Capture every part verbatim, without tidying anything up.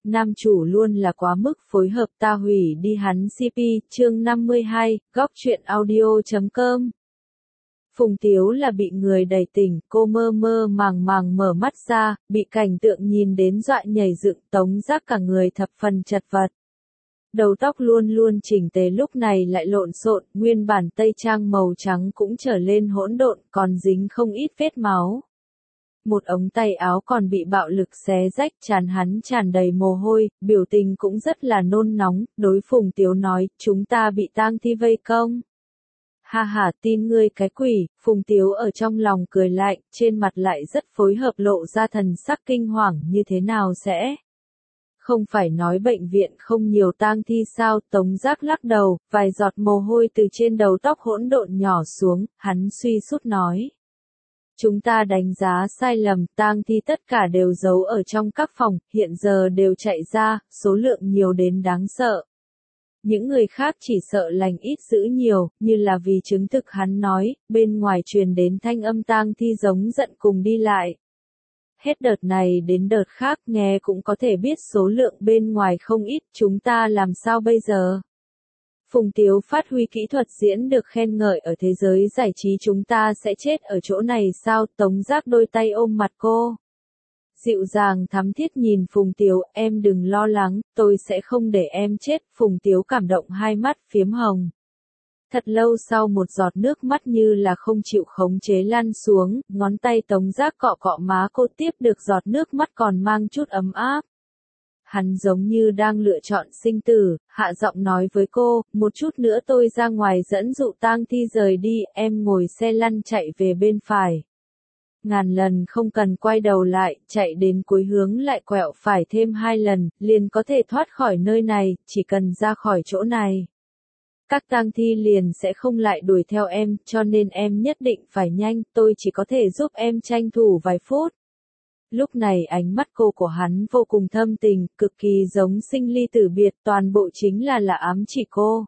nam chủ luôn là quá mức phối hợp ta hủy đi hắn xê pê, chương năm mươi hai, góc truyện audio chấm com. Phùng Tiếu là bị người đẩy tỉnh, cô mơ mơ màng màng mở mắt ra, bị cảnh tượng nhìn đến dọa nhảy dựng, Tống Giác cả người thập phần chật vật. Đầu tóc luôn luôn chỉnh tề lúc này lại lộn xộn, nguyên bản tây trang màu trắng cũng trở lên hỗn độn, còn dính không ít vết máu. Một ống tay áo còn bị bạo lực xé rách, trán hắn tràn đầy mồ hôi, biểu tình cũng rất là nôn nóng, đối Phùng Tiếu nói, chúng ta bị tang thi vây công. Ha ha, tin ngươi cái quỷ, Phùng Tiếu ở trong lòng cười lạnh, trên mặt lại rất phối hợp lộ ra thần sắc kinh hoàng, như thế nào sẽ? Không phải nói bệnh viện không nhiều tang thi sao? Tống Giác lắc đầu, vài giọt mồ hôi từ trên đầu tóc hỗn độn nhỏ xuống, hắn suy sút nói. Chúng ta đánh giá sai lầm, tang thi tất cả đều giấu ở trong các phòng, hiện giờ đều chạy ra, số lượng nhiều đến đáng sợ. Những người khác chỉ sợ lành ít dữ nhiều, như là vì chứng thực hắn nói, bên ngoài truyền đến thanh âm tang thi giống giận cùng đi lại. Hết đợt này đến đợt khác nghe cũng có thể biết số lượng bên ngoài không ít, chúng ta làm sao bây giờ? Phùng Tiếu phát huy kỹ thuật diễn được khen ngợi ở thế giới giải trí, chúng ta sẽ chết ở chỗ này sao? Tống Giác đôi tay ôm mặt cô. Dịu dàng thắm thiết nhìn Phùng Tiếu, em đừng lo lắng, tôi sẽ không để em chết. Phùng Tiếu cảm động hai mắt phiếm hồng. Thật lâu sau một giọt nước mắt như là không chịu khống chế lăn xuống, ngón tay Tống Giác cọ cọ má cô, tiếp được giọt nước mắt còn mang chút ấm áp. Hắn giống như đang lựa chọn sinh tử, hạ giọng nói với cô, một chút nữa tôi ra ngoài dẫn dụ tang thi rời đi, em ngồi xe lăn chạy về bên phải. Ngàn lần không cần quay đầu lại, chạy đến cuối hướng lại quẹo phải thêm hai lần, liền có thể thoát khỏi nơi này, chỉ cần ra khỏi chỗ này. Các tang thi liền sẽ không lại đuổi theo em, cho nên em nhất định phải nhanh, tôi chỉ có thể giúp em tranh thủ vài phút. Lúc này ánh mắt cô của hắn vô cùng thâm tình, cực kỳ giống sinh ly tử biệt, toàn bộ chính là là ám chỉ cô.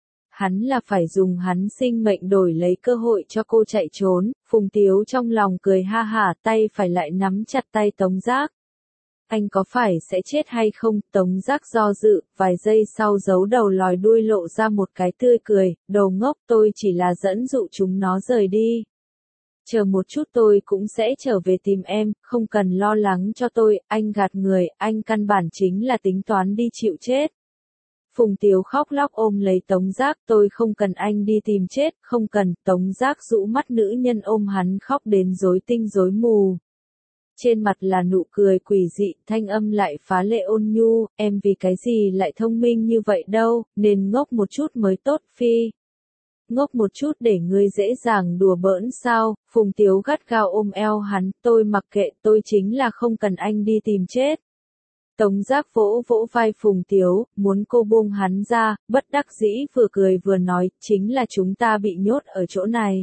Hắn là phải dùng hắn sinh mệnh đổi lấy cơ hội cho cô chạy trốn. Phùng Tiếu trong lòng cười ha hả, tay phải lại nắm chặt tay Tống Giác. Anh có phải sẽ chết hay không? Tống Giác do dự, vài giây sau giấu đầu lòi đuôi lộ ra một cái tươi cười, đồ ngốc, tôi chỉ là dẫn dụ chúng nó rời đi. Chờ một chút tôi cũng sẽ trở về tìm em, không cần lo lắng cho tôi, anh gạt người, anh căn bản chính là tính toán đi chịu chết. Phùng Tiếu khóc lóc ôm lấy Tống Giác, tôi không cần anh đi tìm chết, không cần. Tống Giác rũ mắt, nữ nhân ôm hắn khóc đến rối tinh rối mù. Trên mặt là nụ cười quỷ dị, thanh âm lại phá lệ ôn nhu, em vì cái gì lại thông minh như vậy đâu, nên ngốc một chút mới tốt phi. Ngốc một chút để ngươi dễ dàng đùa bỡn sao? Phùng Tiếu gắt gao ôm eo hắn, tôi mặc kệ, tôi chính là không cần anh đi tìm chết. Tống Giác vỗ vỗ vai Phùng Tiếu, muốn cô buông hắn ra, bất đắc dĩ vừa cười vừa nói, chính là chúng ta bị nhốt ở chỗ này.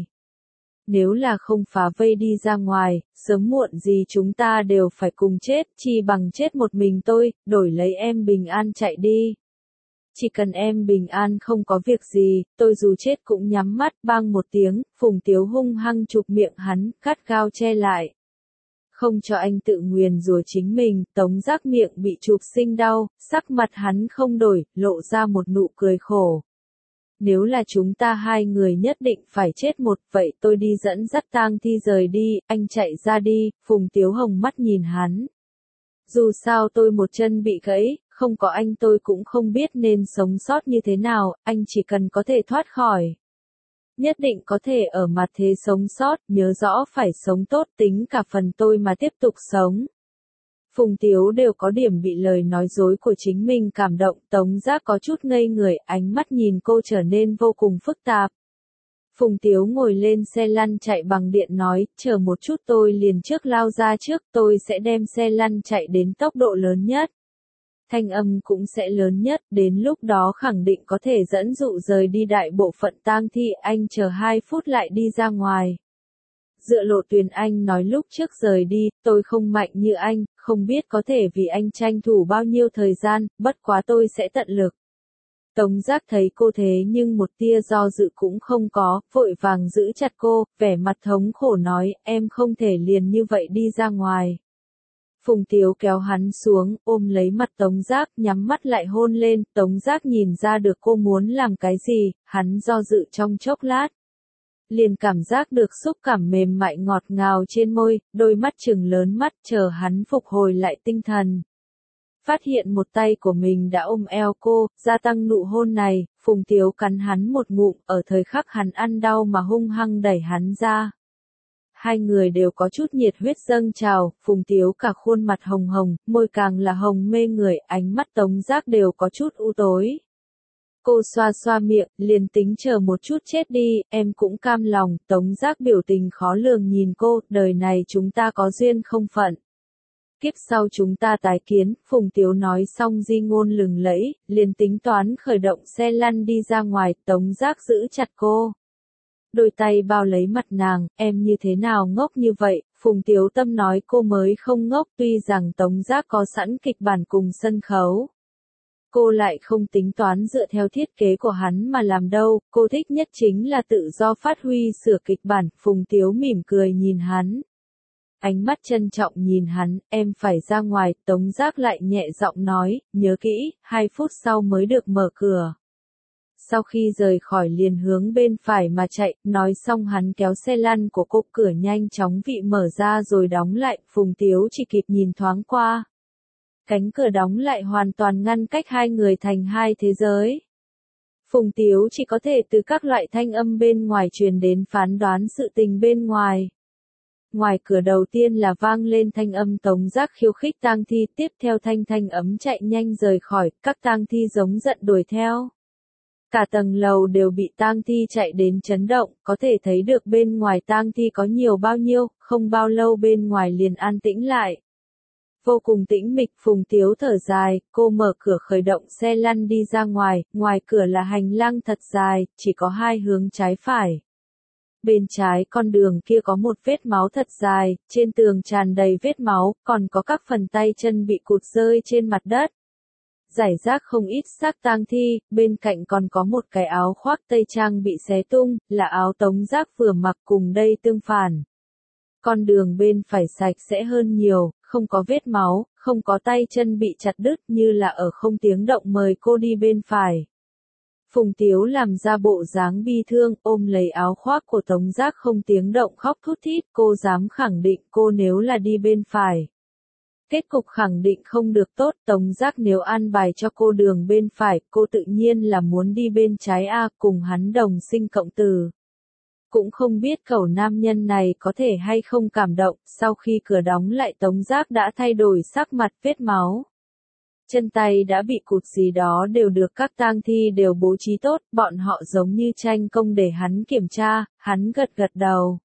Nếu là không phá vây đi ra ngoài, sớm muộn gì chúng ta đều phải cùng chết, chi bằng chết một mình tôi, đổi lấy em bình an chạy đi. Chỉ cần em bình an không có việc gì, tôi dù chết cũng nhắm mắt. Bang một tiếng, Phùng Tiếu hung hăng chụp miệng hắn, gắt gao che lại. Không cho anh tự nguyền rủa chính mình. Tống Giác miệng bị chụp sinh đau, sắc mặt hắn không đổi, lộ ra một nụ cười khổ. Nếu là chúng ta hai người nhất định phải chết một, vậy tôi đi dẫn dắt tang thi rời đi, anh chạy ra đi. Phùng Tiếu hồng mắt nhìn hắn. Dù sao tôi một chân bị gãy, không có anh tôi cũng không biết nên sống sót như thế nào, anh chỉ cần có thể thoát khỏi. Nhất định có thể ở mặt thế sống sót, nhớ rõ phải sống tốt, tính cả phần tôi mà tiếp tục sống. Phùng Tiếu đều có điểm bị lời nói dối của chính mình cảm động, Tống Giác có chút ngây người, ánh mắt nhìn cô trở nên vô cùng phức tạp. Phùng Tiếu ngồi lên xe lăn chạy bằng điện nói, chờ một chút tôi liền trước lao ra trước, tôi sẽ đem xe lăn chạy đến tốc độ lớn nhất. Thanh âm cũng sẽ lớn nhất, đến lúc đó khẳng định có thể dẫn dụ rời đi đại bộ phận tang thi, anh chờ hai phút lại đi ra ngoài. Dựa lộ tuyến anh nói lúc trước rời đi, tôi không mạnh như anh, không biết có thể vì anh tranh thủ bao nhiêu thời gian, bất quá tôi sẽ tận lực. Tống Giác thấy cô thế nhưng một tia do dự cũng không có, vội vàng giữ chặt cô, vẻ mặt thống khổ nói, em không thể liền như vậy đi ra ngoài. Phùng Tiếu kéo hắn xuống, ôm lấy mặt Tống Giác, nhắm mắt lại hôn lên, Tống Giác nhìn ra được cô muốn làm cái gì, hắn do dự trong chốc lát. Liền cảm giác được xúc cảm mềm mại ngọt ngào trên môi, đôi mắt trừng lớn mắt chờ hắn phục hồi lại tinh thần. Phát hiện một tay của mình đã ôm eo cô, gia tăng nụ hôn này, Phùng Tiếu cắn hắn một ngụm, ở thời khắc hắn ăn đau mà hung hăng đẩy hắn ra. Hai người đều có chút nhiệt huyết dâng trào, Phùng Tiếu cả khuôn mặt hồng hồng, môi càng là hồng mê người, ánh mắt Tống Giác đều có chút u tối. Cô xoa xoa miệng, liền tính chờ một chút chết đi, em cũng cam lòng, Tống Giác biểu tình khó lường nhìn cô, đời này chúng ta có duyên không phận. Kiếp sau chúng ta tái kiến, Phùng Tiếu nói xong di ngôn lừng lẫy, liền tính toán khởi động xe lăn đi ra ngoài, Tống Giác giữ chặt cô. Đôi tay bao lấy mặt nàng, em như thế nào ngốc như vậy, Phùng Tiếu Tâm nói cô mới không ngốc tuy rằng Tống Giác có sẵn kịch bản cùng sân khấu. Cô lại không tính toán dựa theo thiết kế của hắn mà làm đâu, cô thích nhất chính là tự do phát huy sửa kịch bản, Phùng Tiếu mỉm cười nhìn hắn. Ánh mắt trân trọng nhìn hắn, em phải ra ngoài, Tống Giác lại nhẹ giọng nói, nhớ kỹ, hai phút sau mới được mở cửa. Sau khi rời khỏi liền hướng bên phải mà chạy, nói xong hắn kéo xe lăn của cô, cửa nhanh chóng bị mở ra rồi đóng lại, Phùng Tiếu chỉ kịp nhìn thoáng qua. Cánh cửa đóng lại hoàn toàn ngăn cách hai người thành hai thế giới. Phùng Tiếu chỉ có thể từ các loại thanh âm bên ngoài truyền đến phán đoán sự tình bên ngoài. Ngoài cửa đầu tiên là vang lên thanh âm Tống Giác khiêu khích tang thi, tiếp theo thanh thanh ấm chạy nhanh rời khỏi, các tang thi giống giận đuổi theo. Cả tầng lầu đều bị tang thi chạy đến chấn động, có thể thấy được bên ngoài tang thi có nhiều bao nhiêu, không bao lâu bên ngoài liền an tĩnh lại. Vô cùng tĩnh mịch, Phùng Tiếu thở dài, cô mở cửa khởi động xe lăn đi ra ngoài, ngoài cửa là hành lang thật dài, chỉ có hai hướng trái phải. Bên trái con đường kia có một vết máu thật dài, trên tường tràn đầy vết máu, còn có các phần tay chân bị cụt rơi trên mặt đất. Giải rác không ít xác tang thi, bên cạnh còn có một cái áo khoác tây trang bị xé tung, là áo Tống Giác vừa mặc cùng đây tương phản. Con đường bên phải sạch sẽ hơn nhiều, không có vết máu, không có tay chân bị chặt đứt như là ở không tiếng động mời cô đi bên phải. Phùng Tiếu làm ra bộ dáng bi thương, ôm lấy áo khoác của Tống Giác không tiếng động khóc thút thít, cô dám khẳng định cô nếu là đi bên phải. Kết cục khẳng định không được tốt, Tống Giác nếu an bài cho cô đường bên phải, cô tự nhiên là muốn đi bên trái A cùng hắn đồng sinh cộng tử. Cũng không biết cẩu nam nhân này có thể hay không cảm động, sau khi cửa đóng lại Tống Giác đã thay đổi sắc mặt vết máu. Chân tay đã bị cụt gì đó đều được các tang thi đều bố trí tốt, bọn họ giống như tranh công để hắn kiểm tra, hắn gật gật đầu.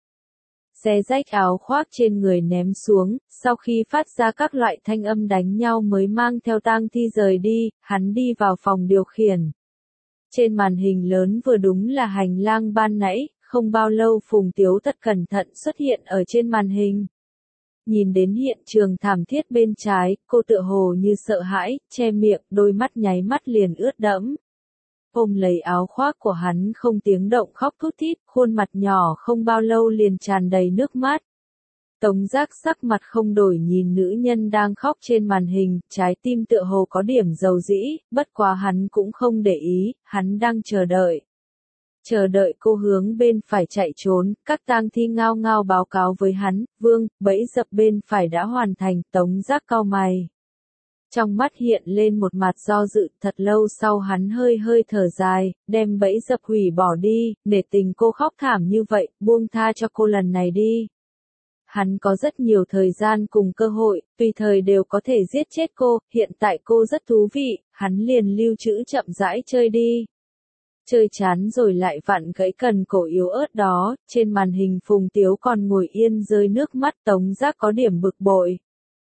Xé rách áo khoác trên người ném xuống, sau khi phát ra các loại thanh âm đánh nhau mới mang theo tang thi rời đi, hắn đi vào phòng điều khiển. Trên màn hình lớn vừa đúng là hành lang ban nãy, không bao lâu Phùng Tiếu thật cẩn thận xuất hiện ở trên màn hình. Nhìn đến hiện trường thảm thiết bên trái, cô tựa hồ như sợ hãi, che miệng, đôi mắt nháy mắt liền ướt đẫm. Ôm lấy áo khoác của hắn không tiếng động khóc thút thít, khuôn mặt nhỏ không bao lâu liền tràn đầy nước mắt. Tống Giác sắc mặt không đổi nhìn nữ nhân đang khóc trên màn hình, trái tim tựa hồ có điểm dầu dĩ, bất quá hắn cũng không để ý, hắn đang chờ đợi. Chờ đợi cô hướng bên phải chạy trốn, các tang thi ngao ngao báo cáo với hắn, vương, bẫy dập bên phải đã hoàn thành, Tống Giác cau mày. Trong mắt hiện lên một mặt do dự, thật lâu sau hắn hơi hơi thở dài, đem bẫy dập hủy bỏ đi, nể tình cô khóc thảm như vậy, buông tha cho cô lần này đi. Hắn có rất nhiều thời gian cùng cơ hội, tùy thời đều có thể giết chết cô, hiện tại cô rất thú vị, hắn liền lưu trữ chậm rãi chơi đi. Chơi chán rồi lại vặn gãy cần cổ yếu ớt đó, trên màn hình Phùng Tiếu còn ngồi yên rơi nước mắt, Tống Giác có điểm bực bội.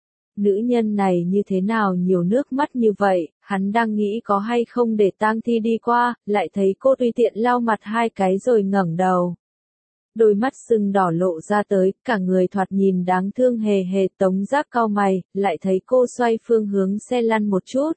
Nữ nhân này như thế nào nhiều nước mắt như vậy, hắn đang nghĩ có hay không để tang thi đi qua, lại thấy cô tùy tiện lau mặt hai cái rồi ngẩng đầu. Đôi mắt sưng đỏ lộ ra tới, cả người thoạt nhìn đáng thương hề hề, Tống Giác cau mày, lại thấy cô xoay phương hướng xe lăn một chút.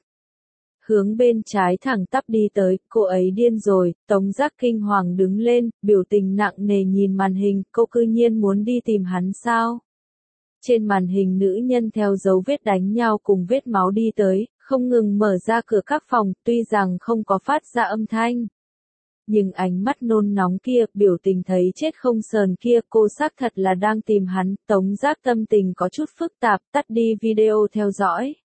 Hướng bên trái thẳng tắp đi tới, cô ấy điên rồi, Tống Giác kinh hoàng đứng lên, biểu tình nặng nề nhìn màn hình, cô cư nhiên muốn đi tìm hắn sao? Trên màn hình nữ nhân theo dấu vết đánh nhau cùng vết máu đi tới, không ngừng mở ra cửa các phòng, tuy rằng không có phát ra âm thanh. Nhưng ánh mắt nôn nóng kia, biểu tình thấy chết không sờn kia, cô xác thật là đang tìm hắn. Tống Giác tâm tình có chút phức tạp, tắt đi video theo dõi.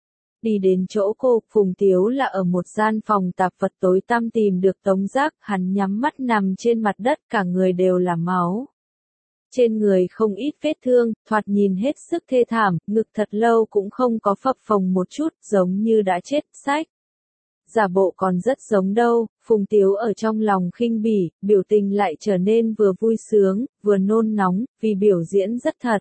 Đi đến chỗ cô, Phùng Tiếu là ở một gian phòng tạp vật tối tăm tìm được Tống Giác, hắn nhắm mắt nằm trên mặt đất, cả người đều là máu. Trên người không ít vết thương, thoạt nhìn hết sức thê thảm, ngực thật lâu cũng không có phập phồng một chút, giống như đã chết, sách. Giả bộ còn rất giống đâu, Phùng Tiếu ở trong lòng khinh bỉ, biểu tình lại trở nên vừa vui sướng, vừa nôn nóng, vì biểu diễn rất thật.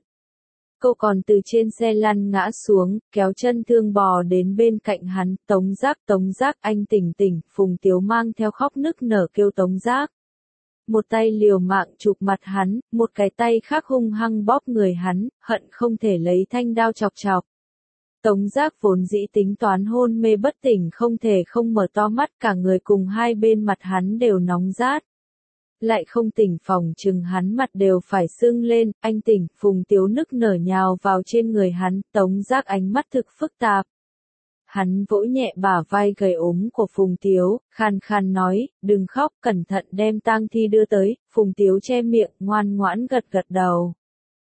Cô còn từ trên xe lăn ngã xuống, kéo chân thương bò đến bên cạnh hắn, Tống Giác, Tống Giác, anh tỉnh tỉnh, Phùng Tiếu mang theo khóc nức nở kêu Tống Giác. Một tay liều mạng chụp mặt hắn, một cái tay khác hung hăng bóp người hắn, hận không thể lấy thanh đao chọc chọc. Tống Giác vốn dĩ tính toán hôn mê bất tỉnh không thể không mở to mắt, cả người cùng hai bên mặt hắn đều nóng rát. Lại không tỉnh, phòng chừng hắn mặt đều phải sưng lên, anh tỉnh, Phùng Tiếu nức nở nhào vào trên người hắn, Tống Giác ánh mắt thực phức tạp. Hắn vỗ nhẹ bả vai gầy ốm của Phùng Tiếu, khan khan nói, đừng khóc, cẩn thận đem tang thi đưa tới. Phùng Tiếu che miệng, ngoan ngoãn gật gật đầu.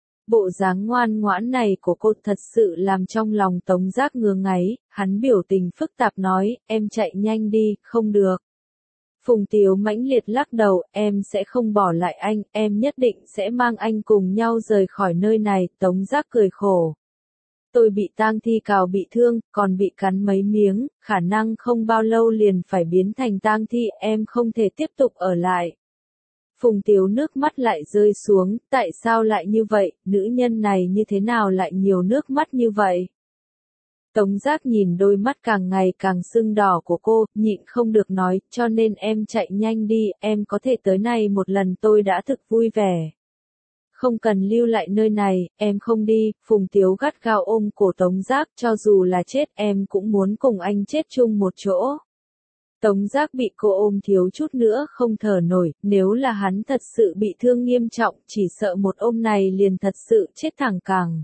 Bộ dáng ngoan ngoãn này của cô thật sự làm trong lòng Tống Giác ngứa ngáy, hắn biểu tình phức tạp nói, em chạy nhanh đi, không được. Phùng Tiếu mãnh liệt lắc đầu, em sẽ không bỏ lại anh, em nhất định sẽ mang anh cùng nhau rời khỏi nơi này. Tống Giác cười khổ. Tôi bị tang thi cào bị thương, còn bị cắn mấy miếng, khả năng không bao lâu liền phải biến thành tang thi, em không thể tiếp tục ở lại. Phùng Tiếu nước mắt lại rơi xuống, tại sao lại như vậy, nữ nhân này như thế nào lại nhiều nước mắt như vậy? Tống Giác nhìn đôi mắt càng ngày càng sưng đỏ của cô, nhịn không được nói, cho nên em chạy nhanh đi, em có thể tới này một lần tôi đã thực vui vẻ. Không cần lưu lại nơi này, em không đi. Phùng Tiếu gắt gao ôm cổ Tống Giác, cho dù là chết em cũng muốn cùng anh chết chung một chỗ. Tống Giác bị cô ôm thiếu chút nữa không thở nổi, nếu là hắn thật sự bị thương nghiêm trọng, chỉ sợ một ôm này liền thật sự chết thẳng cẳng.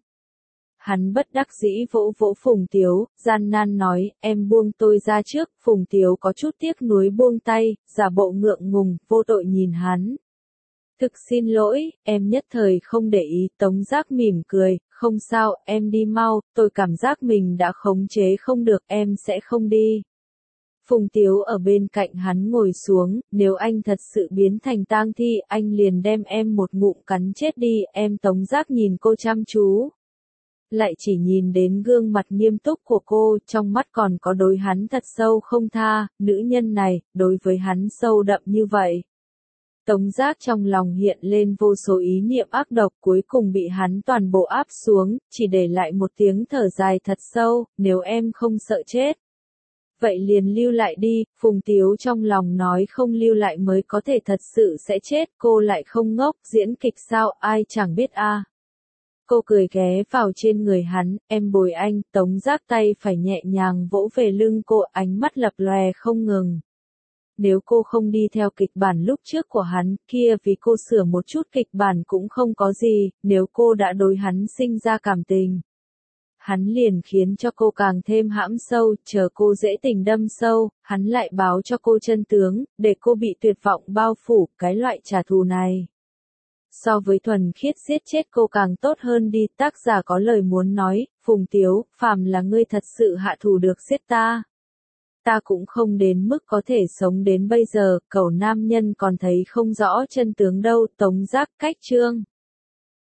Hắn bất đắc dĩ vỗ vỗ Phùng Tiếu, gian nan nói, em buông tôi ra trước. Phùng Tiếu có chút tiếc nuối buông tay, giả bộ ngượng ngùng, vô tội nhìn hắn. Thực xin lỗi, em nhất thời không để ý. Tống Giác mỉm cười, không sao, em đi mau, tôi cảm giác mình đã khống chế không được, em sẽ không đi. Phùng Tiếu ở bên cạnh hắn ngồi xuống, nếu anh thật sự biến thành tang thi, anh liền đem em một ngụm cắn chết đi. Em Tống Giác nhìn cô chăm chú. Lại chỉ nhìn đến gương mặt nghiêm túc của cô, trong mắt còn có đối hắn thật sâu không tha, nữ nhân này, đối với hắn sâu đậm như vậy. Tống Giác trong lòng hiện lên vô số ý niệm ác độc, cuối cùng bị hắn toàn bộ áp xuống, chỉ để lại một tiếng thở dài thật sâu, nếu em không sợ chết. Vậy liền lưu lại đi. Phùng Tiếu trong lòng nói không lưu lại mới có thể thật sự sẽ chết, cô lại không ngốc, diễn kịch sao, ai chẳng biết a. À. Cô cười ghé vào trên người hắn, em bồi anh. Tống Giác tay phải nhẹ nhàng vỗ về lưng cô, ánh mắt lập lòe không ngừng. Nếu cô không đi theo kịch bản lúc trước của hắn, kia vì cô sửa một chút kịch bản cũng không có gì, nếu cô đã đối hắn sinh ra cảm tình. Hắn liền khiến cho cô càng thêm hãm sâu, chờ cô dễ tình đâm sâu, hắn lại báo cho cô chân tướng, để cô bị tuyệt vọng bao phủ, cái loại trả thù này. So với thuần khiết giết chết cô càng tốt hơn đi. Tác giả có lời muốn nói, Phùng Tiếu, phàm là ngươi thật sự hạ thủ được giết ta. Ta cũng không đến mức có thể sống đến bây giờ, cẩu nam nhân còn thấy không rõ chân tướng đâu. Tống Giác cách chương.